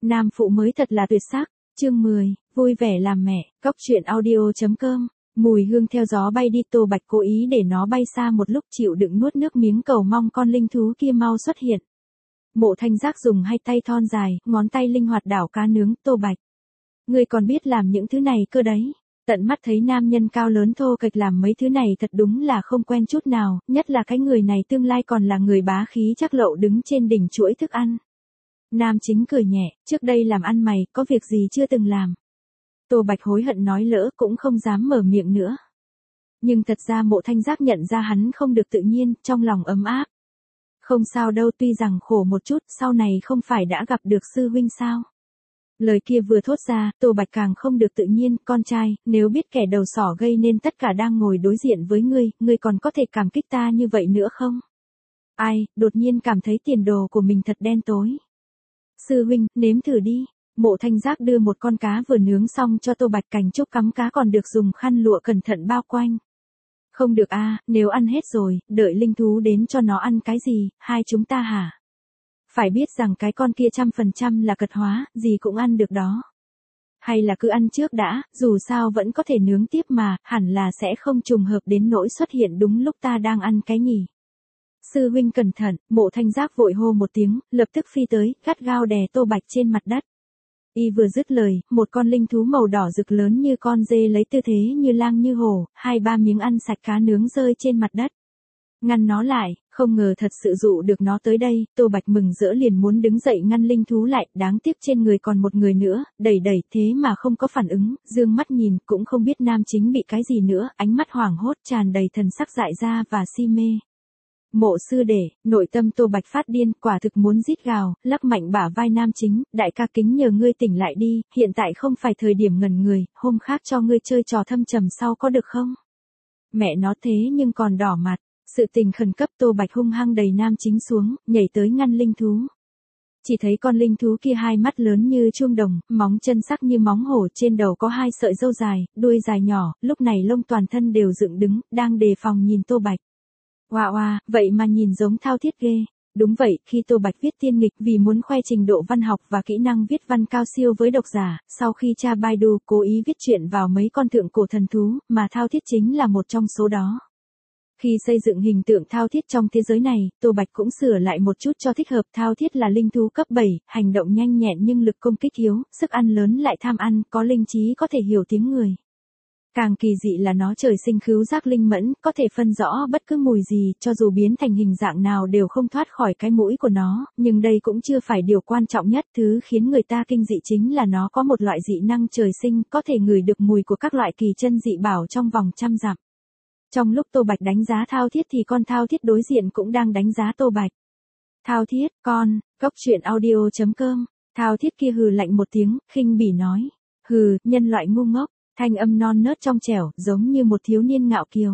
Nam phụ mới thật là tuyệt sắc. Chương 10, vui vẻ làm mẹ, cóc truyện audio.com. Mùi hương theo gió bay đi, Tô Bạch cố ý để nó bay xa một lúc, chịu đựng nuốt nước miếng cầu mong con linh thú kia mau xuất hiện. Mộ Thanh Giác dùng hai tay thon dài, ngón tay linh hoạt đảo cá nướng. Tô Bạch, ngươi còn biết làm những thứ này cơ đấy. Tận mắt thấy nam nhân cao lớn thô kệch làm mấy thứ này thật đúng là không quen chút nào, nhất là cái người này tương lai còn là người bá khí chắc lậu đứng trên đỉnh chuỗi thức ăn. Nam chính cười nhẹ, trước đây làm ăn mày, có việc gì chưa từng làm. Tô Bạch hối hận nói lỡ cũng không dám mở miệng nữa. Nhưng thật ra Mộ Thanh Giác nhận ra hắn không được tự nhiên, trong lòng ấm áp. Không sao đâu, tuy rằng khổ một chút, sau này không phải đã gặp được sư huynh sao. Lời kia vừa thốt ra, Tô Bạch càng không được tự nhiên. Con trai, nếu biết kẻ đầu sỏ gây nên tất cả đang ngồi đối diện với ngươi còn có thể cảm kích ta như vậy nữa không? Ai, đột nhiên cảm thấy tiền đồ của mình thật đen tối. Sư huynh, nếm thử đi. Mộ Thanh Giác đưa một con cá vừa nướng xong cho Tô Bạch, cành trúc cắm cá còn được dùng khăn lụa cẩn thận bao quanh. Không được a, nếu ăn hết rồi, đợi linh thú đến cho nó ăn cái gì, hai chúng ta hả? Phải biết rằng cái con kia 100% là cật hóa, gì cũng ăn được đó. Hay là cứ ăn trước đã, dù sao vẫn có thể nướng tiếp mà, hẳn là sẽ không trùng hợp đến nỗi xuất hiện đúng lúc ta đang ăn cái nhỉ. Sư huynh cẩn thận. Mộ Thanh Giác vội hô một tiếng, lập tức phi tới, gắt gao đè Tô Bạch trên mặt đất. Y vừa dứt lời, một con linh thú màu đỏ rực lớn như con dê lấy tư thế như lang như hổ, 2-3 miếng ăn sạch cá nướng rơi trên mặt đất. Ngăn nó lại, không ngờ thật sự dụ được nó tới đây. Tô Bạch mừng rỡ liền muốn đứng dậy ngăn linh thú lại, đáng tiếc trên người còn một người nữa, đẩy thế mà không có phản ứng, dương mắt nhìn, cũng không biết nam chính bị cái gì nữa, ánh mắt hoảng hốt tràn đầy thần sắc dại ra và si mê. Mộ sư đệ, nội tâm Tô Bạch phát điên, quả thực muốn rít gào, lắc mạnh bả vai nam chính, đại ca kính nhờ ngươi tỉnh lại đi, hiện tại không phải thời điểm ngẩn người, hôm khác cho ngươi chơi trò thâm trầm sau có được không? Mẹ nó thế nhưng còn đỏ mặt, sự tình khẩn cấp. Tô Bạch hung hăng đẩy nam chính xuống, nhảy tới ngăn linh thú. Chỉ thấy con linh thú kia hai mắt lớn như chuông đồng, móng chân sắc như móng hổ, trên đầu có 2 sợi râu dài, đuôi dài nhỏ, lúc này lông toàn thân đều dựng đứng, đang đề phòng nhìn Tô Bạch. Oa, vậy mà nhìn giống thao thiết ghê. Đúng vậy, khi Tô Bạch viết tiên nghịch vì muốn khoe trình độ văn học và kỹ năng viết văn cao siêu với độc giả, sau khi tra Baidu cố ý viết truyện vào mấy con thượng cổ thần thú, mà thao thiết chính là một trong số đó. Khi xây dựng hình tượng thao thiết trong thế giới này, Tô Bạch cũng sửa lại một chút cho thích hợp. Thao thiết là linh thú cấp 7, hành động nhanh nhẹn nhưng lực công kích yếu, sức ăn lớn lại tham ăn, có linh trí có thể hiểu tiếng người. Càng kỳ dị là nó trời sinh khứu giác linh mẫn, có thể phân rõ bất cứ mùi gì, cho dù biến thành hình dạng nào đều không thoát khỏi cái mũi của nó, nhưng đây cũng chưa phải điều quan trọng nhất. Thứ khiến người ta kinh dị chính là nó có một loại dị năng trời sinh, có thể ngửi được mùi của các loại kỳ chân dị bảo trong vòng 100 dặm. Trong lúc Tô Bạch đánh giá thao thiết thì con thao thiết đối diện cũng đang đánh giá Tô Bạch. Thao thiết, con, cóc truyện audio.com. Thao thiết kia hừ lạnh một tiếng, khinh bỉ nói. Hừ, nhân loại ngu ngốc. Thanh âm non nớt trong trẻo, giống như một thiếu niên ngạo kiều.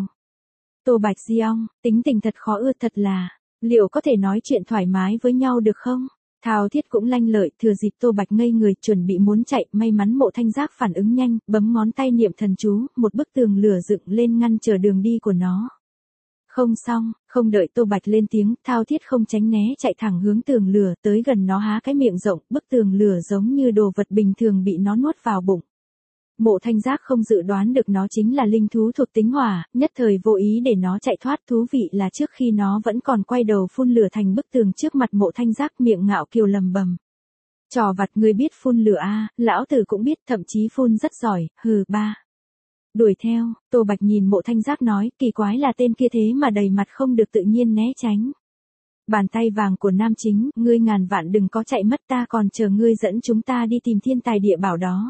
Tô Bạch di ong, tính tình thật khó ưa thật là. Liệu có thể nói chuyện thoải mái với nhau được không? Thao thiết cũng lanh lợi, thừa dịp Tô Bạch ngây người chuẩn bị muốn chạy, may mắn Mộ Thanh Giác phản ứng nhanh, bấm ngón tay niệm thần chú, một bức tường lửa dựng lên ngăn trở đường đi của nó. Không xong, không đợi Tô Bạch lên tiếng, thao thiết không tránh né chạy thẳng hướng tường lửa, tới gần nó há cái miệng rộng, bức tường lửa giống như đồ vật bình thường bị nó nuốt vào bụng. Mộ Thanh Giác không dự đoán được nó chính là linh thú thuộc tính hỏa, nhất thời vô ý để nó chạy thoát. Thú vị là trước khi nó vẫn còn quay đầu phun lửa thành bức tường trước mặt Mộ Thanh Giác, miệng ngạo kiều lầm bầm. Trò vặt ngươi biết phun lửa a, lão tử cũng biết, thậm chí phun rất giỏi, hừ ba. Đuổi theo, Tô Bạch nhìn Mộ Thanh Giác nói, kỳ quái là tên kia thế mà đầy mặt không được tự nhiên né tránh. Bàn tay vàng của nam chính, ngươi ngàn vạn đừng có chạy mất, ta còn chờ ngươi dẫn chúng ta đi tìm thiên tài địa bảo đó.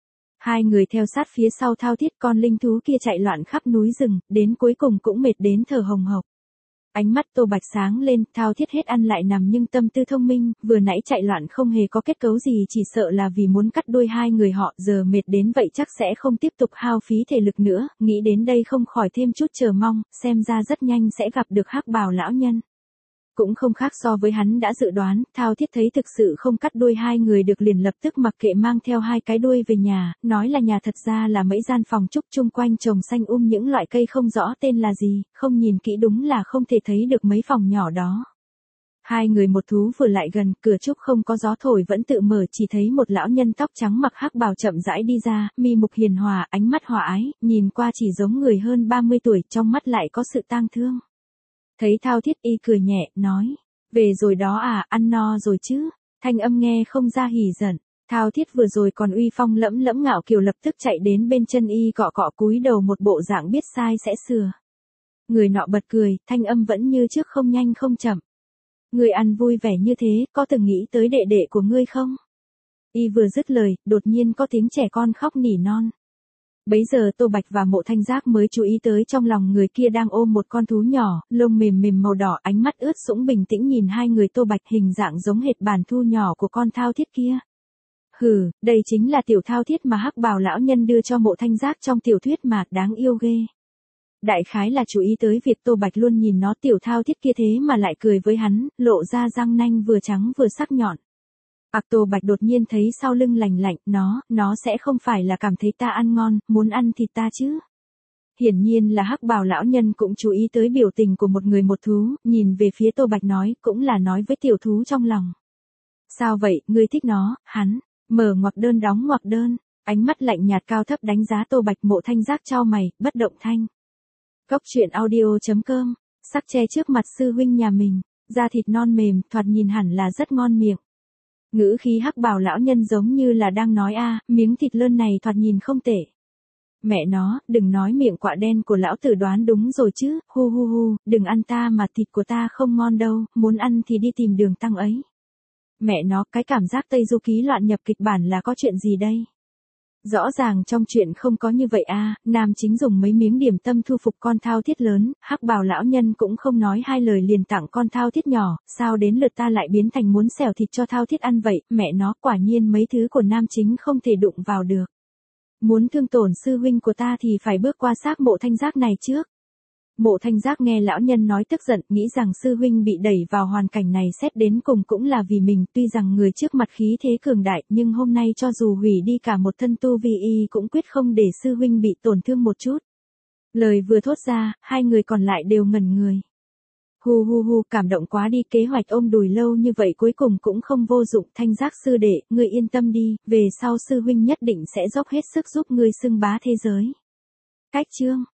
Hai người theo sát phía sau thao thiết, con linh thú kia chạy loạn khắp núi rừng, đến cuối cùng cũng mệt đến thở hồng hộc. Ánh mắt Tô Bạch sáng lên, thao thiết hết ăn lại nằm nhưng tâm tư thông minh, vừa nãy chạy loạn không hề có kết cấu gì, chỉ sợ là vì muốn cắt đuôi hai người họ, giờ mệt đến vậy chắc sẽ không tiếp tục hao phí thể lực nữa, nghĩ đến đây không khỏi thêm chút chờ mong, xem ra rất nhanh sẽ gặp được Hắc Bào lão nhân. Cũng không khác so với hắn đã dự đoán, thao thiết thấy thực sự không cắt đuôi hai người được liền lập tức mặc kệ mang theo 2 cái đuôi về nhà, nói là nhà thật ra là mấy gian phòng trúc chung quanh trồng xanh những loại cây không rõ tên là gì, không nhìn kỹ đúng là không thể thấy được mấy phòng nhỏ đó. Hai người một thú vừa lại gần, cửa trúc không có gió thổi vẫn tự mở, chỉ thấy một lão nhân tóc trắng mặc hắc bào chậm rãi đi ra, mi mục hiền hòa, ánh mắt hòa ái, nhìn qua chỉ giống người hơn 30 tuổi, trong mắt lại có sự tang thương. Thấy Thao Thiết y cười nhẹ, nói, về rồi đó à, ăn no rồi chứ, thanh âm nghe không ra hỉ giận. Thao Thiết vừa rồi còn uy phong lẫm lẫm ngạo kiều lập tức chạy đến bên chân y cọ cọ cúi đầu một bộ dạng biết sai sẽ sửa. Người nọ bật cười, thanh âm vẫn như trước không nhanh không chậm. Người ăn vui vẻ như thế, có từng nghĩ tới đệ đệ của ngươi không? Y vừa dứt lời, đột nhiên có tiếng trẻ con khóc nỉ non. Bấy giờ Tô Bạch và Mộ Thanh Giác mới chú ý tới trong lòng người kia đang ôm một con thú nhỏ, lông mềm mềm màu đỏ, ánh mắt ướt sũng bình tĩnh nhìn hai người Tô Bạch, hình dạng giống hệt bàn thu nhỏ của con Thao Thiết kia. Hừ, đây chính là tiểu Thao Thiết mà hắc bào lão nhân đưa cho Mộ Thanh Giác trong tiểu thuyết mà, đáng yêu ghê. Đại khái là chú ý tới việc Tô Bạch luôn nhìn nó, tiểu Thao Thiết kia thế mà lại cười với hắn, lộ ra răng nanh vừa trắng vừa sắc nhọn. Tô Bạch đột nhiên thấy sau lưng lành lạnh, nó sẽ không phải là cảm thấy ta ăn ngon, muốn ăn thịt ta chứ. Hiển nhiên là hắc bào lão nhân cũng chú ý tới biểu tình của một người một thú, nhìn về phía Tô Bạch nói, cũng là nói với tiểu thú trong lòng. Sao vậy, ngươi thích nó, hắn, mở ngoặc đơn đóng ngoặc đơn, ánh mắt lạnh nhạt cao thấp đánh giá Tô Bạch. Mộ Thanh Giác chau mày, bất động thanh. Cốc truyện audio.com, sắc che trước mặt sư huynh nhà mình, da thịt non mềm, thoạt nhìn hẳn là rất ngon miệng. Ngữ khí hắc bào lão nhân giống như là đang nói miếng thịt lươn này thoạt nhìn không tệ. Mẹ nó, đừng nói miệng quạ đen của lão tử đoán đúng rồi chứ, hu hu hu, đừng ăn ta mà thịt của ta không ngon đâu, muốn ăn thì đi tìm Đường Tăng ấy. Mẹ nó, cái cảm giác Tây Du Ký loạn nhập kịch bản là có chuyện gì đây? Rõ ràng trong chuyện không có như vậy nam chính dùng mấy miếng điểm tâm thu phục con Thao Thiết lớn, hắc bào lão nhân cũng không nói hai lời liền tặng con Thao Thiết nhỏ, sao đến lượt ta lại biến thành muốn xẻo thịt cho Thao Thiết ăn vậy, mẹ nó, quả nhiên mấy thứ của nam chính không thể đụng vào được. Muốn thương tổn sư huynh của ta thì phải bước qua xác Mộ Thanh Giác này trước. Mộ Thanh Giác nghe lão nhân nói tức giận, nghĩ rằng sư huynh bị đẩy vào hoàn cảnh này xét đến cùng cũng là vì mình, tuy rằng người trước mặt khí thế cường đại, nhưng hôm nay cho dù hủy đi cả một thân tu vi y cũng quyết không để sư huynh bị tổn thương một chút. Lời vừa thốt ra, hai người còn lại đều ngẩn người. Hu hu hu, cảm động quá đi, kế hoạch ôm đùi lâu như vậy cuối cùng cũng không vô dụng. Thanh Giác sư đệ, ngươi yên tâm đi, về sau sư huynh nhất định sẽ dốc hết sức giúp ngươi xưng bá thế giới. Cách chương